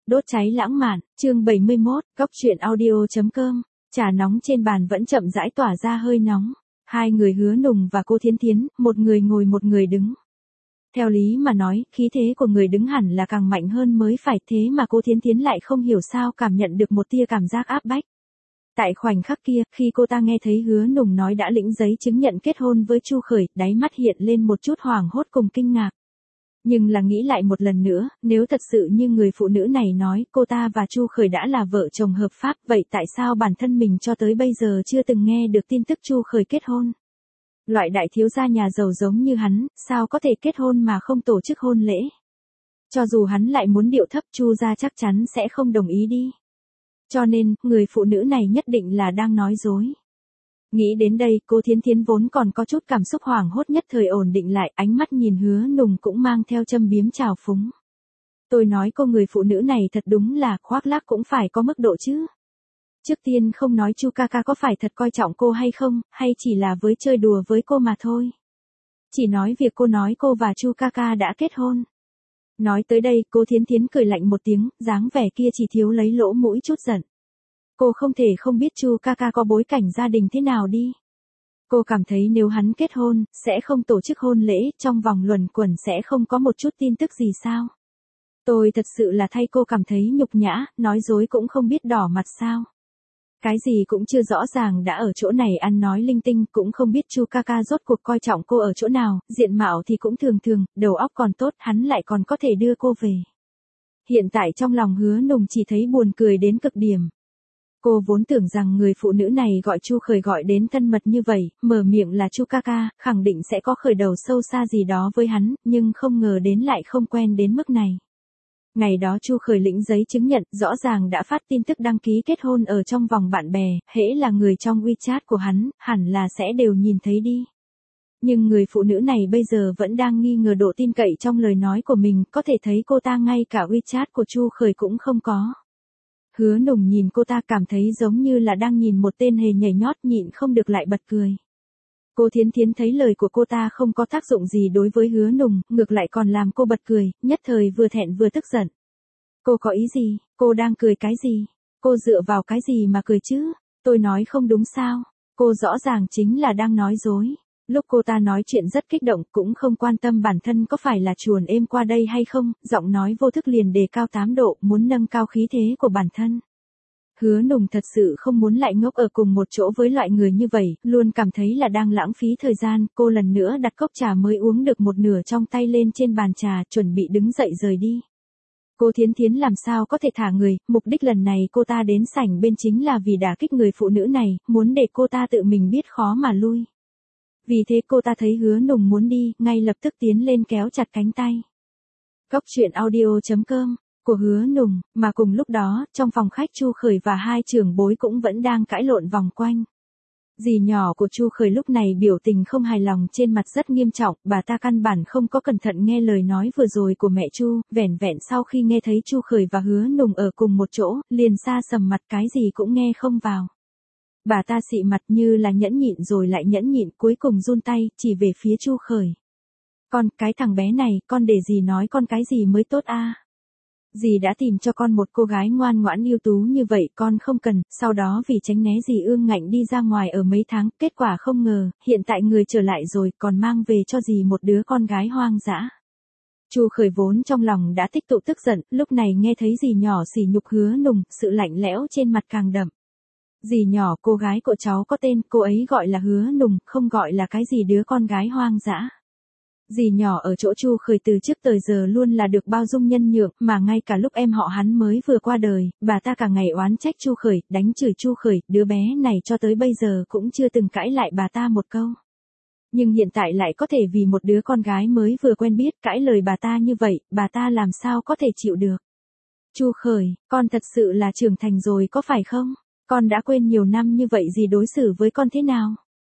đốt cháy lãng mạn, chương 71, góc truyện audio.com, trà nóng trên bàn vẫn chậm rãi tỏa ra hơi nóng. Hai người Hứa Nùng và cô Thiến Thiến, một người ngồi một người đứng. Theo lý mà nói, khí thế của người đứng hẳn là càng mạnh hơn mới phải, thế mà cô Thiến Thiến lại không hiểu sao cảm nhận được một tia cảm giác áp bách. Tại khoảnh khắc kia, khi cô ta nghe thấy Hứa Nùng nói đã lĩnh giấy chứng nhận kết hôn với Chu Khởi, đáy mắt hiện lên một chút hoảng hốt cùng kinh ngạc. Nhưng là nghĩ lại một lần nữa, nếu thật sự như người phụ nữ này nói, cô ta và Chu Khởi đã là vợ chồng hợp pháp, vậy tại sao bản thân mình cho tới bây giờ chưa từng nghe được tin tức Chu Khởi kết hôn? Loại đại thiếu gia nhà giàu giống như hắn, sao có thể kết hôn mà không tổ chức hôn lễ? Cho dù hắn lại muốn điệu thấp, Chu gia chắc chắn sẽ không đồng ý đi. Cho nên, người phụ nữ này nhất định là đang nói dối. Nghĩ đến đây, cô Thiến Thiến vốn còn có chút cảm xúc hoảng hốt nhất thời ổn định lại, ánh mắt nhìn Hứa Nùng cũng mang theo châm biếm trào phúng. Tôi nói cô người phụ nữ này thật đúng là khoác lác cũng phải có mức độ chứ. Trước tiên không nói Chu ca ca có phải thật coi trọng cô hay không, hay chỉ là với chơi đùa với cô mà thôi. Chỉ nói việc cô nói cô và Chu ca ca đã kết hôn. Nói tới đây, cô Thiến Thiến cười lạnh một tiếng, dáng vẻ kia chỉ thiếu lấy lỗ mũi chút giận. Cô không thể không biết Chu ca ca có bối cảnh gia đình thế nào đi. Cô cảm thấy nếu hắn kết hôn, sẽ không tổ chức hôn lễ, trong vòng luẩn quẩn sẽ không có một chút tin tức gì sao. Tôi thật sự là thay cô cảm thấy nhục nhã, nói dối cũng không biết đỏ mặt sao. Cái gì cũng chưa rõ ràng đã ở chỗ này ăn nói linh tinh, cũng không biết Chu ca ca rốt cuộc coi trọng cô ở chỗ nào, diện mạo thì cũng thường thường, đầu óc còn tốt, hắn lại còn có thể đưa cô về. Hiện tại trong lòng Hứa Nùng chỉ thấy buồn cười đến cực điểm. Cô vốn tưởng rằng người phụ nữ này gọi Chu Khởi gọi đến thân mật như vậy, mở miệng là Chu ca ca, khẳng định sẽ có khởi đầu sâu xa gì đó với hắn, nhưng không ngờ đến lại không quen đến mức này. Ngày đó Chu Khởi lĩnh giấy chứng nhận, rõ ràng đã phát tin tức đăng ký kết hôn ở trong vòng bạn bè, hễ là người trong WeChat của hắn, hẳn là sẽ đều nhìn thấy đi. Nhưng người phụ nữ này bây giờ vẫn đang nghi ngờ độ tin cậy trong lời nói của mình, có thể thấy cô ta ngay cả WeChat của Chu Khởi cũng không có. Hứa Nùng nhìn cô ta cảm thấy giống như là đang nhìn một tên hề nhảy nhót, nhịn không được lại bật cười. Cô Thiến Thiến thấy lời của cô ta không có tác dụng gì đối với Hứa Nùng, ngược lại còn làm cô bật cười, nhất thời vừa thẹn vừa tức giận. Cô có ý gì? Cô đang cười cái gì? Cô dựa vào cái gì mà cười chứ? Tôi nói không đúng sao? Cô rõ ràng chính là đang nói dối. Lúc cô ta nói chuyện rất kích động, cũng không quan tâm bản thân có phải là chuồn êm qua đây hay không, giọng nói vô thức liền đề cao 8 độ, muốn nâng cao khí thế của bản thân. Hứa Nùng thật sự không muốn lại ngốc ở cùng một chỗ với loại người như vậy, luôn cảm thấy là đang lãng phí thời gian, cô lần nữa đặt cốc trà mới uống được một nửa trong tay lên trên bàn trà, chuẩn bị đứng dậy rời đi. Cô Thiến Thiến làm sao có thể thả người, mục đích lần này cô ta đến sảnh bên chính là vì đả kích người phụ nữ này, muốn để cô ta tự mình biết khó mà lui. Vì thế cô ta thấy Hứa Nùng muốn đi, ngay lập tức tiến lên kéo chặt cánh tay. Góc truyện audio.com của Hứa Nùng, mà cùng lúc đó, trong phòng khách Chu Khởi và hai trưởng bối cũng vẫn đang cãi lộn vòng quanh. Dì nhỏ của Chu Khởi lúc này biểu tình không hài lòng trên mặt rất nghiêm trọng, bà ta căn bản không có cẩn thận nghe lời nói vừa rồi của mẹ Chu, vẻn vẹn sau khi nghe thấy Chu Khởi và Hứa Nùng ở cùng một chỗ, liền xa sầm mặt cái gì cũng nghe không vào. Bà ta xị mặt như là nhẫn nhịn rồi lại nhẫn nhịn, cuối cùng run tay, chỉ về phía Chu Khởi. Con, cái thằng bé này, con để dì nói con cái gì mới tốt a? Dì đã tìm cho con một cô gái ngoan ngoãn ưu tú như vậy, con không cần, sau đó vì tránh né dì ương ngạnh đi ra ngoài ở mấy tháng, kết quả không ngờ, hiện tại người trở lại rồi, còn mang về cho dì một đứa con gái hoang dã. Chu Khởi vốn trong lòng đã tích tụ tức giận, lúc này nghe thấy dì nhỏ sỉ nhục Hứa Nùng, sự lạnh lẽo trên mặt càng đậm. Dì nhỏ, cô gái của cháu có tên, cô ấy gọi là Hứa Nùng, không gọi là cái gì đứa con gái hoang dã. Dì nhỏ ở chỗ Chu Khởi từ trước tới giờ luôn là được bao dung nhân nhượng, mà ngay cả lúc em họ hắn mới vừa qua đời, bà ta cả ngày oán trách Chu Khởi, đánh chửi Chu Khởi, đứa bé này cho tới bây giờ cũng chưa từng cãi lại bà ta một câu. Nhưng hiện tại lại có thể vì một đứa con gái mới vừa quen biết cãi lời bà ta như vậy, bà ta làm sao có thể chịu được. Chu Khởi, con thật sự là trưởng thành rồi có phải không? Con đã quên nhiều năm như vậy dì đối xử với con thế nào?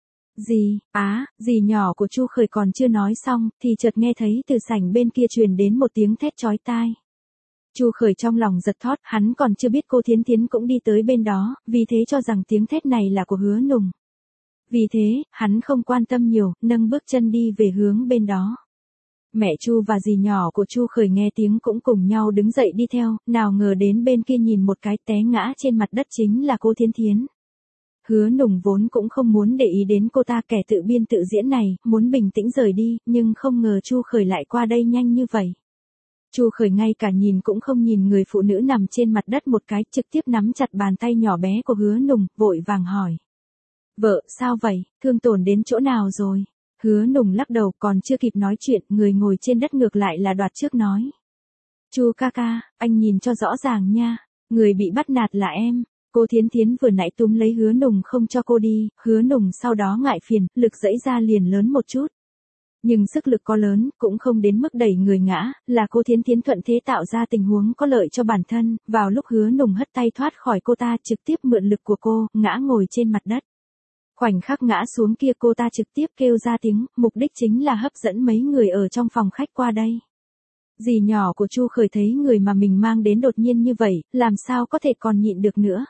Dì nhỏ của Chu Khởi còn chưa nói xong, thì chợt nghe thấy từ sảnh bên kia truyền đến một tiếng thét chói tai. Chu Khởi trong lòng giật thót, hắn còn chưa biết cô Thiến Thiến cũng đi tới bên đó, vì thế cho rằng tiếng thét này là của Hứa Nùng. Vì thế, hắn không quan tâm nhiều, nâng bước chân đi về hướng bên đó. Mẹ Chu và dì nhỏ của Chu Khởi nghe tiếng cũng cùng nhau đứng dậy đi theo, nào ngờ đến bên kia nhìn một cái té ngã trên mặt đất chính là cô Thiến Thiến. Hứa Nùng vốn cũng không muốn để ý đến cô ta kẻ tự biên tự diễn này, muốn bình tĩnh rời đi, nhưng không ngờ Chu Khởi lại qua đây nhanh như vậy. Chu Khởi ngay cả nhìn cũng không nhìn người phụ nữ nằm trên mặt đất một cái, trực tiếp nắm chặt bàn tay nhỏ bé của Hứa Nùng, vội vàng hỏi. Vợ, sao vậy, thương tổn đến chỗ nào rồi? Hứa Nùng lắc đầu, còn chưa kịp nói chuyện, người ngồi trên đất ngược lại là đoạt trước nói. Chu ca ca, anh nhìn cho rõ ràng nha, người bị bắt nạt là em. Cô Thiến Thiến vừa nãy túm lấy Hứa Nùng không cho cô đi, Hứa Nùng sau đó ngại phiền, lực dẫy ra liền lớn một chút. Nhưng sức lực có lớn, cũng không đến mức đẩy người ngã, là cô Thiến Thiến thuận thế tạo ra tình huống có lợi cho bản thân, vào lúc Hứa Nùng hất tay thoát khỏi cô ta trực tiếp mượn lực của cô, ngã ngồi trên mặt đất. Khoảnh khắc ngã xuống kia cô ta trực tiếp kêu ra tiếng, mục đích chính là hấp dẫn mấy người ở trong phòng khách qua đây. Dì nhỏ của Chu Khởi thấy người mà mình mang đến đột nhiên như vậy, làm sao có thể còn nhịn được nữa.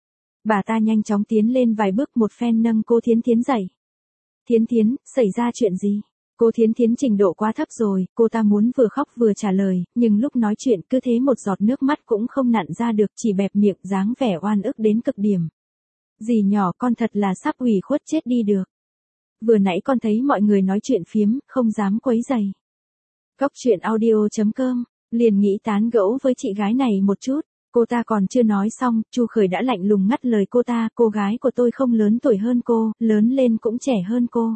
Bà ta nhanh chóng tiến lên vài bước một phen nâng cô Thiến Thiến dậy. Thiến Thiến, xảy ra chuyện gì? Cô Thiến Thiến trình độ quá thấp rồi, cô ta muốn vừa khóc vừa trả lời, nhưng lúc nói chuyện cứ thế một giọt nước mắt cũng không nặn ra được, chỉ bẹp miệng dáng vẻ oan ức đến cực điểm. Dì nhỏ, con thật là sắp ủy khuất chết đi được. Vừa nãy con thấy mọi người nói chuyện phiếm, không dám quấy rầy. Cóc truyện audio.com, liền nghĩ tán gẫu với chị gái này một chút. Cô ta còn chưa nói xong, Chu Khởi đã lạnh lùng ngắt lời cô ta, cô gái của tôi không lớn tuổi hơn cô, lớn lên cũng trẻ hơn cô.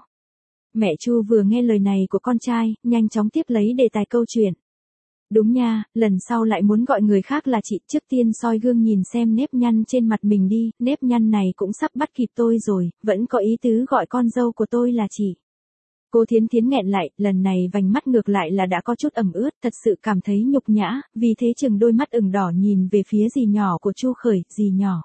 Mẹ Chu vừa nghe lời này của con trai, nhanh chóng tiếp lấy đề tài câu chuyện. Đúng nha, lần sau lại muốn gọi người khác là chị, trước tiên soi gương nhìn xem nếp nhăn trên mặt mình đi, nếp nhăn này cũng sắp bắt kịp tôi rồi, vẫn có ý tứ gọi con dâu của tôi là chị. Cô Thiến Thiến nghẹn lại, lần này vành mắt ngược lại là đã có chút ẩm ướt, thật sự cảm thấy nhục nhã, vì thế chừng đôi mắt ửng đỏ nhìn về phía dì nhỏ của Chu Khởi, dì nhỏ.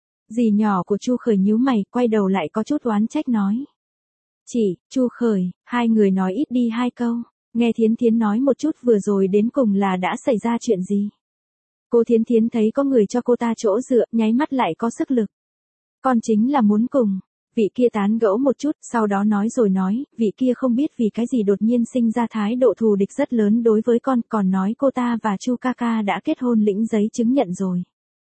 Dì nhỏ của Chu Khởi nhíu mày, quay đầu lại có chút oán trách nói. Chị, Chu Khởi, hai người nói ít đi hai câu. Nghe Thiến Thiến nói một chút vừa rồi đến cùng là đã xảy ra chuyện gì. Cô Thiến Thiến thấy có người cho cô ta chỗ dựa, nháy mắt lại có sức lực. Con chính là muốn cùng. Vị kia tán gẫu một chút, sau đó nói rồi nói, vị kia không biết vì cái gì đột nhiên sinh ra thái độ thù địch rất lớn đối với con, còn nói cô ta và Chu ca ca đã kết hôn lĩnh giấy chứng nhận rồi.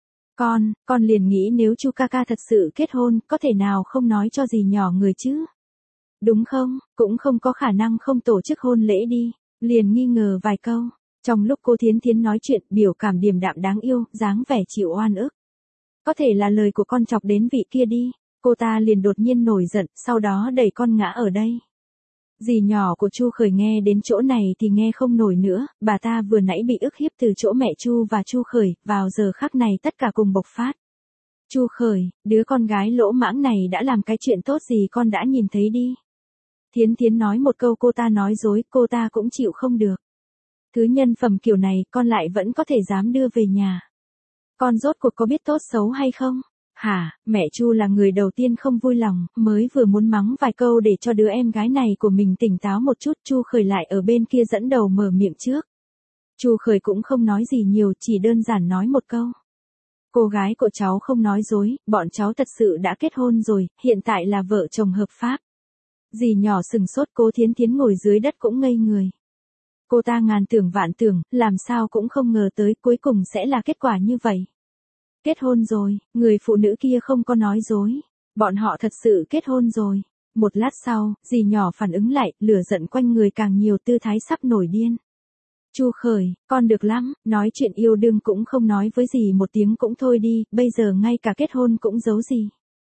Con liền nghĩ nếu Chu ca ca thật sự kết hôn, có thể nào không nói cho gì nhỏ người chứ? Đúng không, cũng không có khả năng không tổ chức hôn lễ đi, liền nghi ngờ vài câu. Trong lúc cô Thiến Thiến nói chuyện, biểu cảm điềm đạm đáng yêu, dáng vẻ chịu oan ức. Có thể là lời của con chọc đến vị kia đi, cô ta liền đột nhiên nổi giận, sau đó đẩy con ngã ở đây. Dì nhỏ của Chu Khởi nghe đến chỗ này thì nghe không nổi nữa, bà ta vừa nãy bị ức hiếp từ chỗ mẹ Chu và Chu Khởi, vào giờ khắc này tất cả cùng bộc phát. Chu Khởi, đứa con gái lỗ mãng này đã làm cái chuyện tốt gì con đã nhìn thấy đi. Thiến Thiến nói một câu cô ta nói dối, cô ta cũng chịu không được. Thứ nhân phẩm kiểu này con lại vẫn có thể dám đưa về nhà. Con rốt cuộc có biết tốt xấu hay không? Hả, mẹ Chu là người đầu tiên không vui lòng, mới vừa muốn mắng vài câu để cho đứa em gái này của mình tỉnh táo một chút, Chu Khởi lại ở bên kia dẫn đầu mở miệng trước. Chu Khởi cũng không nói gì nhiều, chỉ đơn giản nói một câu. Cô gái của cháu không nói dối, bọn cháu thật sự đã kết hôn rồi, hiện tại là vợ chồng hợp pháp. Dì nhỏ sừng sốt, cô Thiến Thiến ngồi dưới đất cũng ngây người. Cô ta ngàn tưởng vạn tưởng, làm sao cũng không ngờ tới cuối cùng sẽ là kết quả như vậy. Kết hôn rồi, người phụ nữ kia không có nói dối. Bọn họ thật sự kết hôn rồi. Một lát sau, dì nhỏ phản ứng lại, lửa giận quanh người càng nhiều, tư thái sắp nổi điên. Chu Khởi, con được lắm, nói chuyện yêu đương cũng không nói với dì một tiếng cũng thôi đi, bây giờ ngay cả kết hôn cũng giấu gì.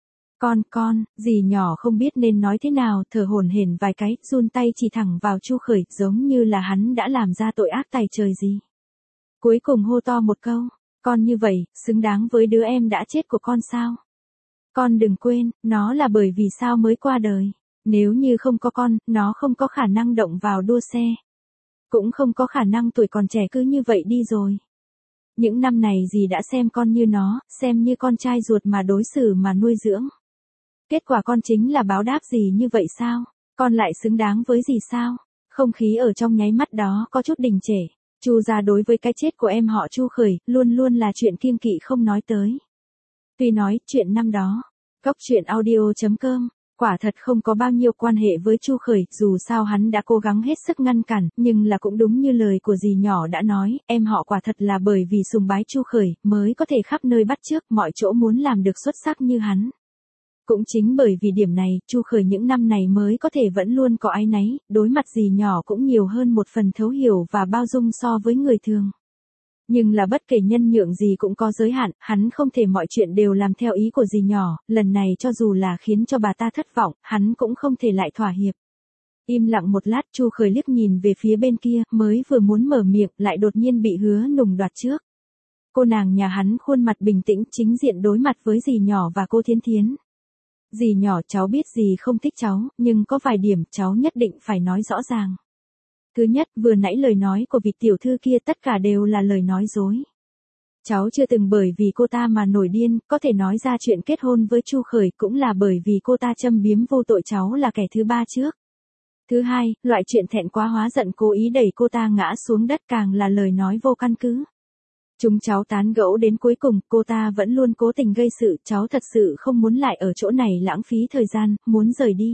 Con, dì nhỏ không biết nên nói thế nào, thở hổn hển vài cái, run tay chỉ thẳng vào Chu Khởi, giống như là hắn đã làm ra tội ác tày trời gì. Cuối cùng hô to một câu, con như vậy, xứng đáng với đứa em đã chết của con sao? Con đừng quên, nó là bởi vì sao mới qua đời. Nếu như không có con, nó không có khả năng động vào đua xe. Cũng không có khả năng tuổi còn trẻ cứ như vậy đi rồi. Những năm này dì đã xem con như nó, xem như con trai ruột mà đối xử mà nuôi dưỡng. Kết quả con chính là báo đáp gì như vậy sao? Con lại xứng đáng với gì sao? Không khí ở trong nháy mắt đó có chút đình trệ. Chu gia đối với cái chết của em họ Chu Khởi, luôn luôn là chuyện kiêng kỵ không nói tới. Tuy nói, chuyện năm đó, cóc truyện audio.com Quả thật không có bao nhiêu quan hệ với Chu Khởi, dù sao hắn đã cố gắng hết sức ngăn cản, nhưng là cũng đúng như lời của dì nhỏ đã nói, em họ quả thật là bởi vì sùng bái Chu Khởi, mới có thể khắp nơi bắt chước, mọi chỗ muốn làm được xuất sắc như hắn. Cũng chính bởi vì điểm này, Chu Khởi những năm này mới có thể vẫn luôn có áy náy, đối mặt dì nhỏ cũng nhiều hơn một phần thấu hiểu và bao dung so với người thường. Nhưng là bất kể nhân nhượng gì cũng có giới hạn, hắn không thể mọi chuyện đều làm theo ý của dì nhỏ, lần này cho dù là khiến cho bà ta thất vọng, hắn cũng không thể lại thỏa hiệp. Im lặng một lát, Chu Khởi liếc nhìn về phía bên kia, mới vừa muốn mở miệng, lại đột nhiên bị Hứa Nùng đoạt trước. Cô nàng nhà hắn khuôn mặt bình tĩnh, chính diện đối mặt với dì nhỏ và cô Thiến Thiến. Dì nhỏ, cháu biết dì không thích cháu, nhưng có vài điểm cháu nhất định phải nói rõ ràng. Thứ nhất, vừa nãy lời nói của vị tiểu thư kia tất cả đều là lời nói dối. Cháu chưa từng bởi vì cô ta mà nổi điên, có thể nói ra chuyện kết hôn với Chu Khởi cũng là bởi vì cô ta châm biếm vô tội cháu là kẻ thứ ba trước. Thứ hai, loại chuyện thẹn quá hóa giận cố ý đẩy cô ta ngã xuống đất càng là lời nói vô căn cứ. Chúng cháu tán gẫu đến cuối cùng, cô ta vẫn luôn cố tình gây sự, cháu thật sự không muốn lại ở chỗ này lãng phí thời gian, muốn rời đi.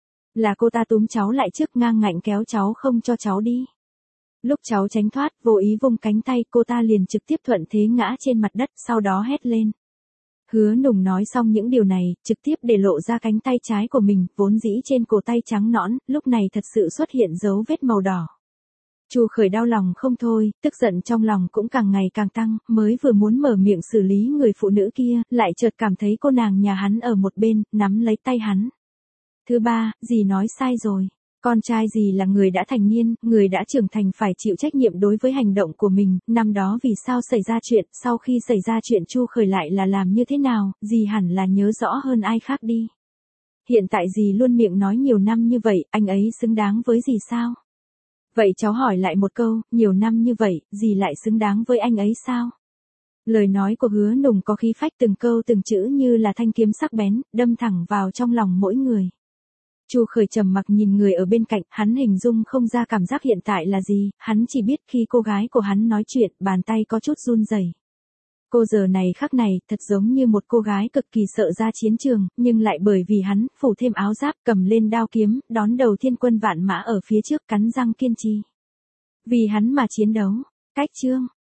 Là cô ta túm cháu lại trước, ngang ngạnh kéo cháu không cho cháu đi. Lúc cháu tránh thoát, vô ý vung cánh tay, cô ta liền trực tiếp thuận thế ngã trên mặt đất, sau đó hét lên. Hứa Nùng nói xong những điều này, trực tiếp để lộ ra cánh tay trái của mình, vốn dĩ trên cổ tay trắng nõn, lúc này thật sự xuất hiện dấu vết màu đỏ. Chu Khởi đau lòng không thôi, tức giận trong lòng cũng càng ngày càng tăng, mới vừa muốn mở miệng xử lý người phụ nữ kia, lại chợt cảm thấy cô nàng nhà hắn ở một bên, nắm lấy tay hắn. Thứ ba, dì nói sai rồi. Con trai dì là người đã thành niên, người đã trưởng thành phải chịu trách nhiệm đối với hành động của mình, năm đó vì sao xảy ra chuyện, sau khi xảy ra chuyện Chu Khởi lại là làm như thế nào, dì hẳn là nhớ rõ hơn ai khác đi. Hiện tại dì luôn miệng nói nhiều năm như vậy, anh ấy xứng đáng với dì sao? Vậy cháu hỏi lại một câu, nhiều năm như vậy, dì lại xứng đáng với anh ấy sao? Lời nói của Hứa Nùng có khí phách, từng câu từng chữ như là thanh kiếm sắc bén, đâm thẳng vào trong lòng mỗi người. Chu Khởi trầm mặc nhìn người ở bên cạnh, hắn hình dung không ra cảm giác hiện tại là gì, hắn chỉ biết khi cô gái của hắn nói chuyện, bàn tay có chút run rẩy. Cô giờ này khắc này, thật giống như một cô gái cực kỳ sợ ra chiến trường, nhưng lại bởi vì hắn, phủ thêm áo giáp, cầm lên đao kiếm, đón đầu thiên quân vạn mã ở phía trước, cắn răng kiên trì. Vì hắn mà chiến đấu. Cách chương